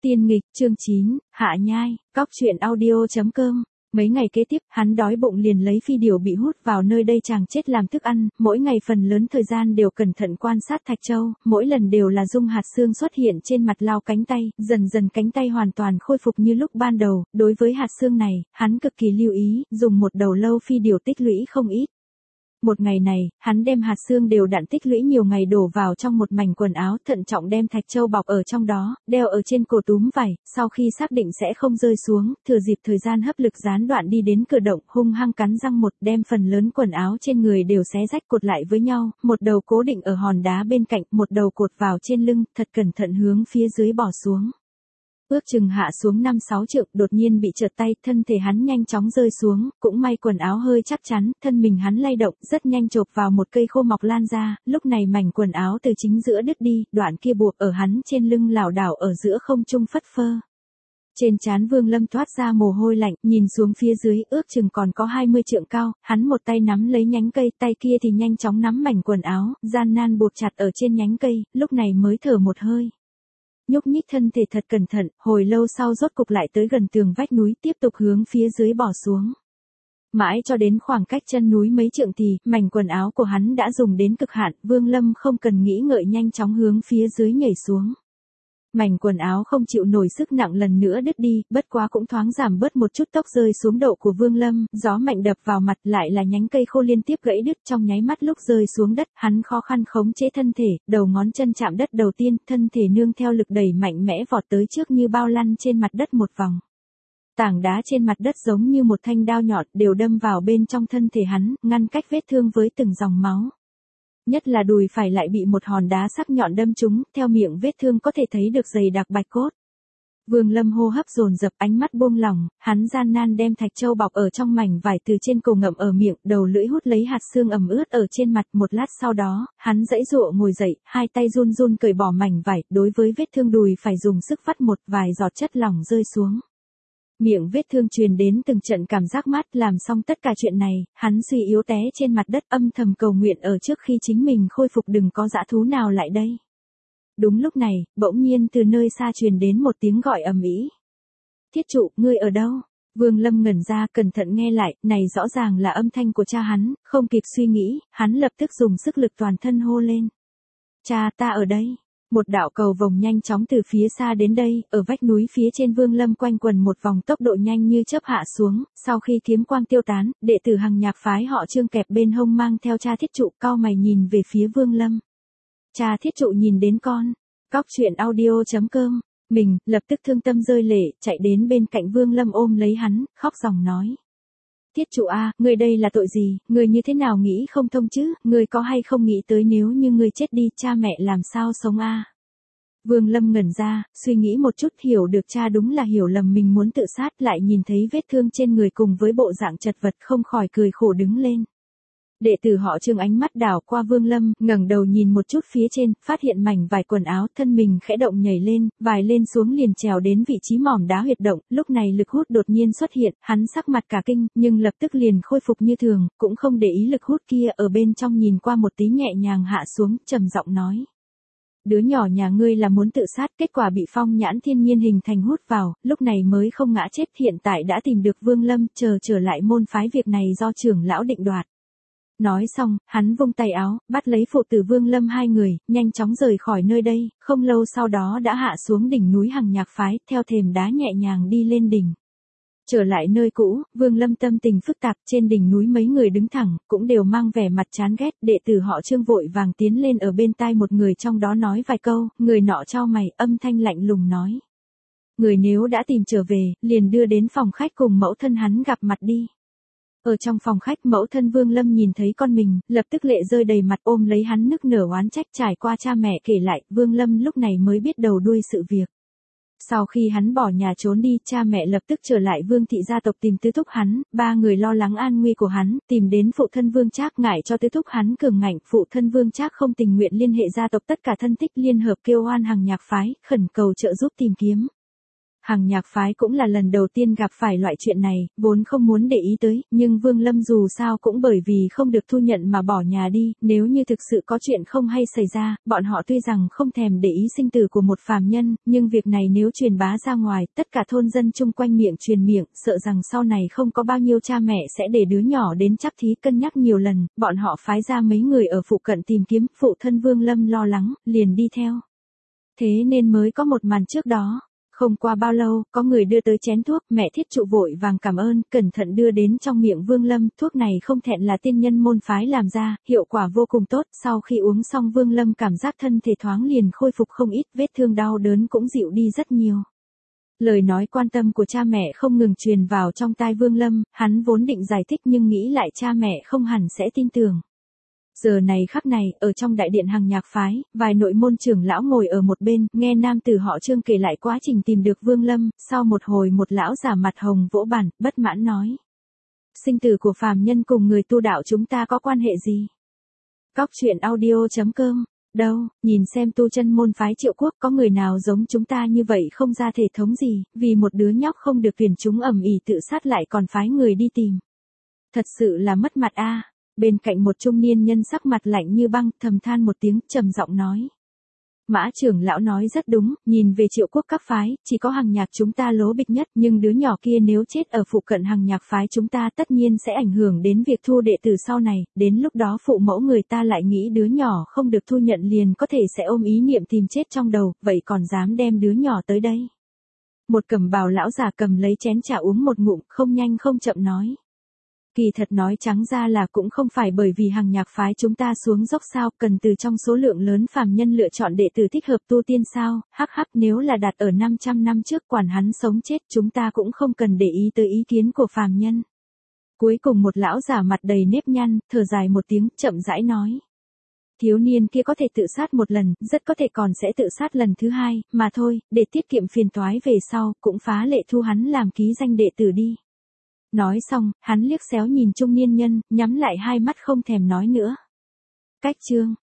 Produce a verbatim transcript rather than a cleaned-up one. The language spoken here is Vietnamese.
Tiên nghịch, chương chín, Hạ nhai, cóc truyện audio chấm com. Mấy ngày kế tiếp, hắn đói bụng liền lấy phi điểu bị hút vào nơi đây chàng chết làm thức ăn, mỗi ngày phần lớn thời gian đều cẩn thận quan sát Thạch Châu, mỗi lần đều là dung hạt xương xuất hiện trên mặt lao cánh tay, dần dần cánh tay hoàn toàn khôi phục như lúc ban đầu, đối với hạt xương này, hắn cực kỳ lưu ý, dùng một đầu lâu phi điểu tích lũy không ít. Một ngày này, hắn đem hạt xương đều đặn tích lũy nhiều ngày đổ vào trong một mảnh quần áo, thận trọng đem Thạch Châu bọc ở trong đó, đeo ở trên cổ túm vải, sau khi xác định sẽ không rơi xuống, thừa dịp thời gian hấp lực gián đoạn đi đến cửa động, hung hăng cắn răng một, đem phần lớn quần áo trên người đều xé rách cột lại với nhau, một đầu cố định ở hòn đá bên cạnh, một đầu cột vào trên lưng, thật cẩn thận hướng phía dưới bỏ xuống. Ước chừng hạ xuống năm sáu trượng, đột nhiên bị trượt tay, thân thể hắn nhanh chóng rơi xuống, cũng may quần áo hơi chắc chắn, thân mình hắn lay động, rất nhanh chộp vào một cây khô mọc lan ra, lúc này mảnh quần áo từ chính giữa đứt đi, đoạn kia buộc ở hắn trên lưng lảo đảo ở giữa không trung phất phơ. Trên trán Vương Lâm thoát ra mồ hôi lạnh, nhìn xuống phía dưới, ước chừng còn có hai mươi trượng cao, hắn một tay nắm lấy nhánh cây, tay kia thì nhanh chóng nắm mảnh quần áo, gian nan buộc chặt ở trên nhánh cây, lúc này mới thở một hơi. Nhúc nhích thân thể thật cẩn thận, hồi lâu sau rốt cục lại tới gần tường vách núi, tiếp tục hướng phía dưới bỏ xuống. Mãi cho đến khoảng cách chân núi mấy trượng thì, mảnh quần áo của hắn đã dùng đến cực hạn, Vương Lâm không cần nghĩ ngợi nhanh chóng hướng phía dưới nhảy xuống. Mảnh quần áo không chịu nổi sức nặng lần nữa đứt đi, bất quá cũng thoáng giảm bớt một chút tốc rơi xuống độ của Vương Lâm, gió mạnh đập vào mặt lại là nhánh cây khô liên tiếp gãy đứt, trong nháy mắt lúc rơi xuống đất, hắn khó khăn khống chế thân thể, đầu ngón chân chạm đất đầu tiên, thân thể nương theo lực đẩy mạnh mẽ vọt tới trước như bao lăn trên mặt đất một vòng. Tảng đá trên mặt đất giống như một thanh đao nhọn đều đâm vào bên trong thân thể hắn, ngăn cách vết thương với từng dòng máu. Nhất là đùi phải lại bị một hòn đá sắc nhọn đâm trúng, theo miệng vết thương có thể thấy được dày đặc bạch cốt. Vương Lâm hô hấp dồn dập, ánh mắt buông lỏng, hắn gian nan đem Thạch Châu bọc ở trong mảnh vải từ trên cổ ngậm ở miệng, đầu lưỡi hút lấy hạt xương ẩm ướt ở trên mặt, một lát sau đó, hắn giãy giụa ngồi dậy, hai tay run run cởi bỏ mảnh vải, đối với vết thương đùi phải dùng sức vắt một vài giọt chất lỏng rơi xuống. Miệng vết thương truyền đến từng trận cảm giác mát, làm xong tất cả chuyện này, hắn suy yếu té trên mặt đất âm thầm cầu nguyện ở trước khi chính mình khôi phục đừng có dã thú nào lại đây. Đúng lúc này, bỗng nhiên từ nơi xa truyền đến một tiếng gọi ầm ĩ. Thiết trụ, ngươi ở đâu? Vương Lâm ngẩn ra, cẩn thận nghe lại, này rõ ràng là âm thanh của cha hắn, không kịp suy nghĩ, hắn lập tức dùng sức lực toàn thân hô lên. Cha, ta ở đây. Một đạo cầu vồng nhanh chóng từ phía xa đến đây, ở vách núi phía trên Vương Lâm quanh quần một vòng tốc độ nhanh như chớp hạ xuống, sau khi kiếm quang tiêu tán, đệ tử Hằng Nhạc phái họ Trương kẹp bên hông mang theo cha Thiết trụ, cau mày nhìn về phía Vương Lâm. Cha Thiết trụ nhìn đến con, cóc truyện audio chấm com, mình, lập tức thương tâm rơi lệ, chạy đến bên cạnh Vương Lâm ôm lấy hắn, khóc ròng nói. Thiết trụ a, ngươi đây là tội gì, ngươi như thế nào nghĩ không thông chứ, ngươi có hay không nghĩ tới nếu như ngươi chết đi, cha mẹ làm sao sống a? Vương Lâm ngẩn ra, suy nghĩ một chút hiểu được cha đúng là hiểu lầm mình muốn tự sát, lại nhìn thấy vết thương trên người cùng với bộ dạng chật vật không khỏi cười khổ đứng lên. Đệ tử họ Trương ánh mắt đảo qua Vương Lâm, ngẩng đầu nhìn một chút phía trên, phát hiện mảnh vải quần áo, thân mình khẽ động nhảy lên, vài lên xuống liền trèo đến vị trí mỏm đá huyệt động, lúc này lực hút đột nhiên xuất hiện, hắn sắc mặt cả kinh, nhưng lập tức liền khôi phục như thường, cũng không để ý lực hút kia, ở bên trong nhìn qua một tí nhẹ nhàng hạ xuống, trầm giọng nói. Đứa nhỏ nhà ngươi là muốn tự sát, kết quả bị phong nhãn thiên nhiên hình thành hút vào, lúc này mới không ngã chết, hiện tại đã tìm được Vương Lâm, chờ trở lại môn phái việc này do trưởng lão định đoạt. Nói xong, hắn vung tay áo, bắt lấy phụ tử Vương Lâm hai người, nhanh chóng rời khỏi nơi đây, không lâu sau đó đã hạ xuống đỉnh núi Hằng Nhạc phái, theo thềm đá nhẹ nhàng đi lên đỉnh. Trở lại nơi cũ, Vương Lâm tâm tình phức tạp, trên đỉnh núi mấy người đứng thẳng, cũng đều mang vẻ mặt chán ghét, đệ tử họ Trương vội vàng tiến lên ở bên tai một người trong đó nói vài câu, người nọ chau mày, âm thanh lạnh lùng nói. Người nếu đã tìm trở về, liền đưa đến phòng khách cùng mẫu thân hắn gặp mặt đi. Ở trong phòng khách, mẫu thân Vương Lâm nhìn thấy con mình, lập tức lệ rơi đầy mặt ôm lấy hắn nức nở oán trách, trải qua cha mẹ kể lại, Vương Lâm lúc này mới biết đầu đuôi sự việc. Sau khi hắn bỏ nhà trốn đi, cha mẹ lập tức trở lại Vương thị gia tộc tìm tứ thúc hắn, ba người lo lắng an nguy của hắn, tìm đến phụ thân Vương Trác ngại cho tứ thúc hắn cường ngạnh, phụ thân Vương Trác không tình nguyện liên hệ gia tộc tất cả thân thích liên hợp kêu oan Hằng Nhạc phái, khẩn cầu trợ giúp tìm kiếm. Hằng Nhạc phái cũng là lần đầu tiên gặp phải loại chuyện này, vốn không muốn để ý tới, nhưng Vương Lâm dù sao cũng bởi vì không được thu nhận mà bỏ nhà đi, nếu như thực sự có chuyện không hay xảy ra, bọn họ tuy rằng không thèm để ý sinh tử của một phàm nhân, nhưng việc này nếu truyền bá ra ngoài, tất cả thôn dân chung quanh miệng truyền miệng, sợ rằng sau này không có bao nhiêu cha mẹ sẽ để đứa nhỏ đến chắc thí. Cân nhắc nhiều lần, bọn họ phái ra mấy người ở phụ cận tìm kiếm, phụ thân Vương Lâm lo lắng, liền đi theo. Thế nên mới có một màn trước đó. Không qua bao lâu, có người đưa tới chén thuốc, mẹ Thiết Trụ vội vàng cảm ơn, cẩn thận đưa đến trong miệng Vương Lâm, thuốc này không thẹn là tiên nhân môn phái làm ra, hiệu quả vô cùng tốt, sau khi uống xong Vương Lâm cảm giác thân thể thoáng liền khôi phục không ít, vết thương đau đớn cũng dịu đi rất nhiều. Lời nói quan tâm của cha mẹ không ngừng truyền vào trong tai Vương Lâm, hắn vốn định giải thích nhưng nghĩ lại cha mẹ không hẳn sẽ tin tưởng. Giờ này khắc này, ở trong đại điện Hằng Nhạc phái, vài nội môn trưởng lão ngồi ở một bên, nghe nam tử họ Trương kể lại quá trình tìm được Vương Lâm, sau một hồi một lão giả mặt hồng vỗ bàn, bất mãn nói. Sinh tử của phàm nhân cùng người tu đạo chúng ta có quan hệ gì? Cóc truyện audio chấm com. Đâu, nhìn xem tu chân môn phái Triệu Quốc có người nào giống chúng ta như vậy không ra thể thống gì, vì một đứa nhóc không được tuyển chúng ầm ĩ tự sát lại còn phái người đi tìm. Thật sự là mất mặt a. Bên cạnh một trung niên nhân sắc mặt lạnh như băng, thầm than một tiếng, trầm giọng nói. Mã trưởng lão nói rất đúng, nhìn về Triệu Quốc các phái, chỉ có Hằng Nhạc chúng ta lố bịch nhất, nhưng đứa nhỏ kia nếu chết ở phụ cận Hằng Nhạc phái chúng ta tất nhiên sẽ ảnh hưởng đến việc thu đệ tử sau này, đến lúc đó phụ mẫu người ta lại nghĩ đứa nhỏ không được thu nhận liền có thể sẽ ôm ý niệm tìm chết trong đầu, vậy còn dám đem đứa nhỏ tới đây. Một cẩm bào lão già cầm lấy chén trà uống một ngụm, không nhanh không chậm nói. Kỳ thật nói trắng ra là cũng không phải bởi vì Hằng Nhạc phái chúng ta xuống dốc sao, cần từ trong số lượng lớn phàm nhân lựa chọn đệ tử thích hợp tu tiên sao, hắc hắc nếu là đặt ở năm trăm năm trước quản hắn sống chết chúng ta cũng không cần để ý tới ý kiến của phàm nhân. Cuối cùng một lão già mặt đầy nếp nhăn, thở dài một tiếng, chậm rãi nói. Thiếu niên kia có thể tự sát một lần, rất có thể còn sẽ tự sát lần thứ hai, mà thôi, để tiết kiệm phiền toái về sau, cũng phá lệ thu hắn làm ký danh đệ tử đi. Nói xong, hắn liếc xéo nhìn trung niên nhân, nhắm lại hai mắt không thèm nói nữa. Cách chương